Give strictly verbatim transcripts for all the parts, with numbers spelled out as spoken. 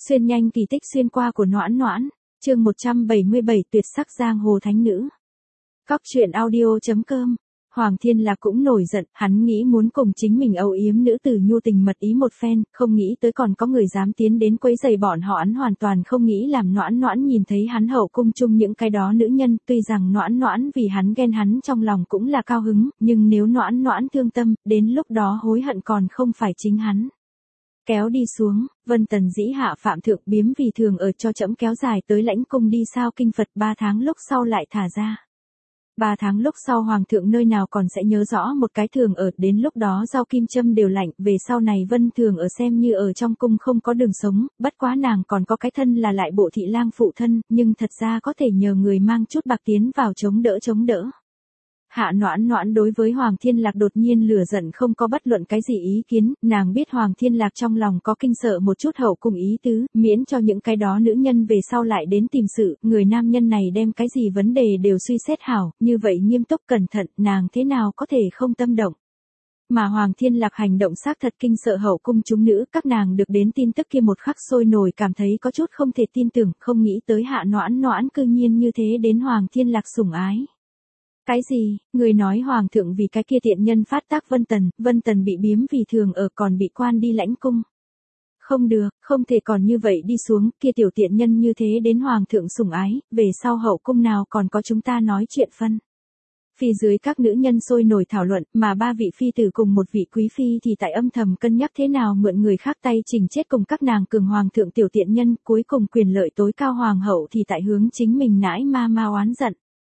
Xuyên nhanh kỳ tích xuyên qua của Noãn Noãn, chương một trăm bảy mươi bảy tuyệt sắc giang hồ thánh nữ. Cóc truyện audio chấm com. Hoàng Thiên Lạc cũng nổi giận, hắn nghĩ muốn cùng chính mình âu yếm nữ tử nhu tình mật ý một phen, không nghĩ tới còn có người dám tiến đến quấy rầy bọn họ, hắn hoàn toàn không nghĩ làm Noãn Noãn nhìn thấy hắn hậu cung chung những cái đó nữ nhân, tuy rằng Noãn Noãn vì hắn ghen hắn trong lòng cũng là cao hứng, nhưng nếu Noãn Noãn thương tâm, đến lúc đó hối hận còn không phải chính hắn. Kéo đi xuống, Vân Tần dĩ hạ phạm thượng biếm vì thường ở cho trẫm kéo dài tới lãnh cung đi sao kinh Phật ba tháng lúc sau lại thả ra. Ba tháng lúc sau hoàng thượng nơi nào còn sẽ nhớ rõ một cái thường ở, đến lúc đó rau kim châm đều lạnh, về sau này Vân thường ở xem như ở trong cung không có đường sống, bất quá nàng còn có cái thân là lại bộ thị lang phụ thân, nhưng thật ra có thể nhờ người mang chút bạc tiến vào chống đỡ chống đỡ. Hạ Noãn Noãn đối với Hoàng Thiên Lạc đột nhiên lửa giận không có bất luận cái gì ý kiến, nàng biết Hoàng Thiên Lạc trong lòng có kinh sợ một chút hậu cung ý tứ, miễn cho những cái đó nữ nhân về sau lại đến tìm sự, người nam nhân này đem cái gì vấn đề đều suy xét hảo, như vậy nghiêm túc cẩn thận, nàng thế nào có thể không tâm động. Mà Hoàng Thiên Lạc hành động xác thật kinh sợ hậu cung chúng nữ, các nàng được đến tin tức kia một khắc sôi nổi cảm thấy có chút không thể tin tưởng, không nghĩ tới Hạ Noãn Noãn cư nhiên như thế đến Hoàng Thiên Lạc sủng ái. Cái gì, người nói hoàng thượng vì cái kia tiện nhân phát tác Vân Tần, Vân Tần bị biếm vì thường ở còn bị quan đi lãnh cung. Không được, không thể còn như vậy đi xuống, kia tiểu tiện nhân như thế đến hoàng thượng sủng ái, về sau hậu cung nào còn có chúng ta nói chuyện phân. Phi dưới các nữ nhân sôi nổi thảo luận, mà ba vị phi tử cùng một vị quý phi thì tại âm thầm cân nhắc thế nào mượn người khác tay trình chết cùng các nàng cường hoàng thượng tiểu tiện nhân, cuối cùng quyền lợi tối cao hoàng hậu thì tại hướng chính mình nãi ma ma oán giận.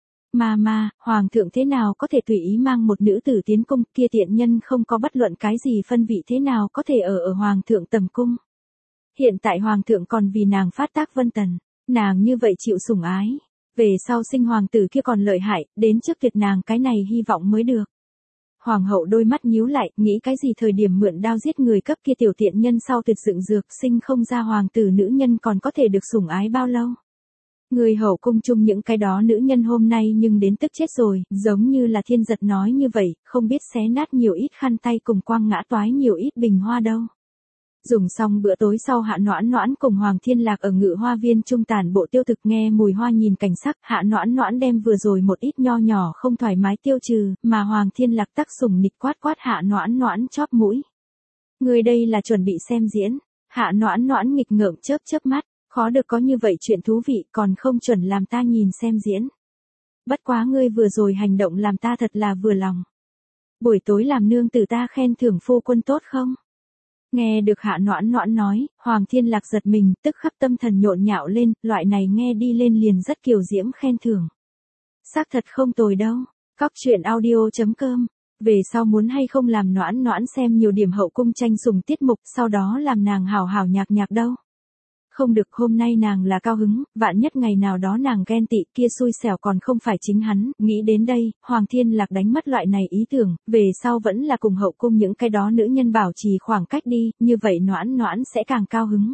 Ma ma, hoàng thượng thế nào có thể tùy ý mang một nữ tử tiến cung, kia tiện nhân không có bất luận cái gì phân vị thế nào có thể ở ở hoàng thượng tầm cung. Hiện tại hoàng thượng còn vì nàng phát tác Vân Tần, nàng như vậy chịu sủng ái, về sau sinh hoàng tử kia còn lợi hại, đến trước tuyệt nàng cái này hy vọng mới được. Hoàng hậu đôi mắt nhíu lại, nghĩ cái gì thời điểm mượn đao giết người cấp kia tiểu tiện nhân sau tuyệt dựng dược, sinh không ra hoàng tử nữ nhân còn có thể được sủng ái bao lâu. Người hậu cung chung những cái đó nữ nhân hôm nay nhưng đến tức chết rồi, giống như là thiên giật nói như vậy, không biết xé nát nhiều ít khăn tay cùng quăng ngã toái nhiều ít bình hoa đâu. Dùng xong bữa tối sau Hạ Noãn Noãn cùng Hoàng Thiên Lạc ở ngự hoa viên trung tản bộ tiêu thực nghe mùi hoa nhìn cảnh sắc, Hạ Noãn Noãn đem vừa rồi một ít nho nhỏ không thoải mái tiêu trừ, mà Hoàng Thiên Lạc tắc sủng nịch quát quát Hạ Noãn Noãn chóp mũi. Người đây là chuẩn bị xem diễn, Hạ Noãn Noãn nghịch ngợm chớp chớp mắt. Khó được có như vậy chuyện thú vị còn không chuẩn làm ta nhìn xem diễn. Bất quá ngươi vừa rồi hành động làm ta thật là vừa lòng. Buổi tối làm nương tử ta khen thưởng phu quân tốt không? Nghe được Hạ Noãn Noãn nói, Hoàng Thiên Lạc giật mình, tức khắc tâm thần nhộn nhạo lên, loại này nghe đi lên liền rất kiều diễm khen thưởng. Xác thật không tồi đâu. Cóc truyện audio chấm com. Về sau muốn hay không làm Noãn Noãn xem nhiều điểm hậu cung tranh sủng tiết mục, sau đó làm nàng hào hào nhạc nhạc đâu. Không được, hôm nay nàng là cao hứng, vạn nhất ngày nào đó nàng ghen tị kia xui xẻo còn không phải chính hắn, nghĩ đến đây, Hoàng Thiên Lạc đánh mất loại này ý tưởng, về sau vẫn là cùng hậu cung những cái đó nữ nhân bảo trì khoảng cách đi, như vậy Noãn Noãn sẽ càng cao hứng.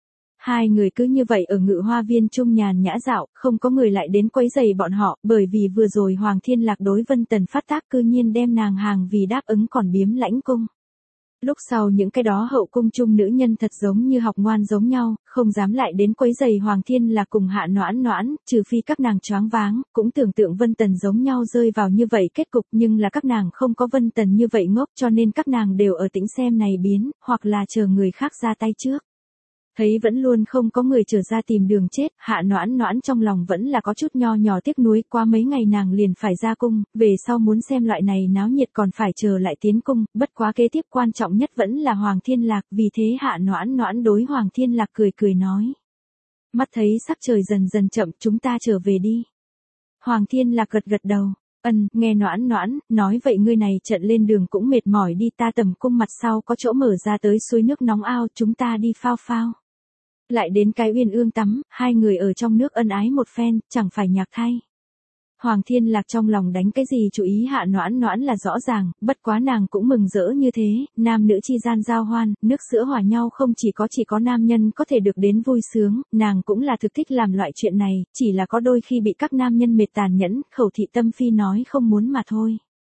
Hai người cứ như vậy ở ngự hoa viên chung nhàn nhã dạo, không có người lại đến quấy rầy bọn họ, bởi vì vừa rồi Hoàng Thiên Lạc đối Vân Tần phát tác cư nhiên đem nàng hàng vì đáp ứng còn biếm lãnh cung. Lúc sau những cái đó hậu cung chung nữ nhân thật giống như học ngoan giống nhau, không dám lại đến quấy giày Hoàng Thiên Lạc cùng Hạ Noãn Noãn, trừ phi các nàng choáng váng, cũng tưởng tượng Vân Tần giống nhau rơi vào như vậy kết cục, nhưng là các nàng không có Vân Tần như vậy ngốc cho nên các nàng đều ở tĩnh xem này biến, hoặc là chờ người khác ra tay trước. Thấy vẫn luôn không có người trở ra tìm đường chết, Hạ Noãn Noãn trong lòng vẫn là có chút nho nhỏ tiếc nuối, qua mấy ngày nàng liền phải ra cung, về sau muốn xem loại này náo nhiệt còn phải chờ lại tiến cung, bất quá kế tiếp quan trọng nhất vẫn là Hoàng Thiên Lạc, vì thế Hạ Noãn Noãn đối Hoàng Thiên Lạc cười cười nói. Mắt thấy sắc trời dần dần chậm, chúng ta trở về đi. Hoàng Thiên Lạc gật gật đầu. Ân, nghe Noãn Noãn, nói vậy ngươi này trận lên đường cũng mệt mỏi đi, ta tầm cung mặt sau có chỗ mở ra tới suối nước nóng ao, chúng ta đi phao phao. Lại đến cái uyên ương tắm, hai người ở trong nước ân ái một phen, chẳng phải nhạc thay. Hoàng Thiên Lạc trong lòng đánh cái gì chú ý Hạ Noãn Noãn là rõ ràng, bất quá nàng cũng mừng rỡ như thế, nam nữ chi gian giao hoan, nước sữa hòa nhau không chỉ có chỉ có nam nhân có thể được đến vui sướng, nàng cũng là thực thích làm loại chuyện này, chỉ là có đôi khi bị các nam nhân mệt tàn nhẫn, khẩu thị tâm phi nói không muốn mà thôi.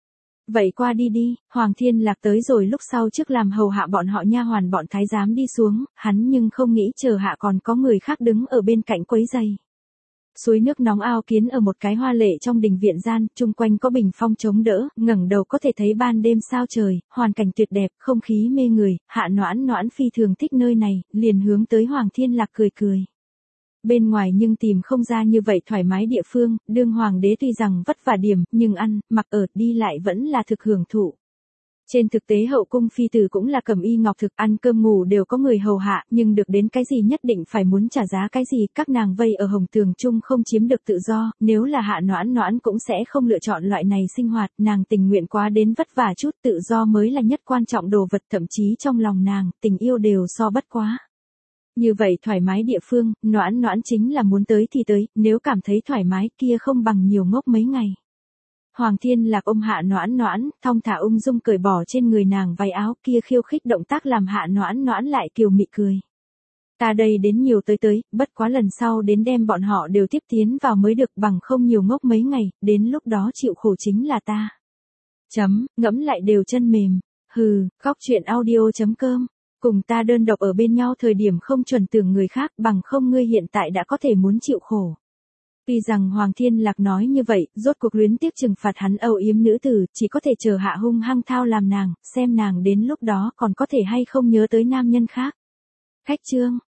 Vậy qua đi đi, Hoàng Thiên Lạc tới rồi lúc sau trước làm hầu hạ bọn họ nha hoàn bọn thái giám đi xuống, hắn nhưng không nghĩ chờ hạ còn có người khác đứng ở bên cạnh quấy giày. Suối nước nóng ao kiến ở một cái hoa lệ trong đình viện gian, chung quanh có bình phong chống đỡ, ngẩng đầu có thể thấy ban đêm sao trời, hoàn cảnh tuyệt đẹp, không khí mê người, Hạ Noãn Noãn phi thường thích nơi này, liền hướng tới Hoàng Thiên Lạc cười cười. Bên ngoài nhưng tìm không ra như vậy thoải mái địa phương, đương hoàng đế tuy rằng vất vả điểm, nhưng ăn, mặc ở, đi lại vẫn là thực hưởng thụ. Trên thực tế hậu cung phi tử cũng là cẩm y ngọc thực, ăn cơm ngủ đều có người hầu hạ, nhưng được đến cái gì nhất định phải muốn trả giá cái gì, các nàng vây ở hồng tường chung không chiếm được tự do, nếu là Hạ Noãn Noãn cũng sẽ không lựa chọn loại này sinh hoạt, nàng tình nguyện quá đến vất vả chút, tự do mới là nhất quan trọng đồ vật, thậm chí trong lòng nàng, tình yêu đều so bất quá. Như vậy thoải mái địa phương, Noãn Noãn chính là muốn tới thì tới, nếu cảm thấy thoải mái kia không bằng nhiều ngốc mấy ngày. Hoàng Thiên Lạc ôm Hạ Noãn Noãn, thong thả ung dung cởi bỏ trên người nàng váy áo, kia khiêu khích động tác làm Hạ Noãn Noãn lại kiều mị cười. Ta đây đến nhiều tới tới, bất quá lần sau đến đem bọn họ đều tiếp tiến vào mới được, bằng không nhiều ngốc mấy ngày, đến lúc đó chịu khổ chính là ta. Chấm, ngẫm lại đều chân mềm. Hừ, khóc chuyện audio chấm com. Cùng ta đơn độc ở bên nhau thời điểm không chuẩn tưởng người khác, bằng không ngươi hiện tại đã có thể muốn chịu khổ. Tuy rằng Hoàng Thiên Lạc nói như vậy, rốt cuộc luyến tiếc trừng phạt hắn âu yếm nữ tử, chỉ có thể chờ hạ hung hăng thao làm nàng, xem nàng đến lúc đó còn có thể hay không nhớ tới nam nhân khác. Khách chương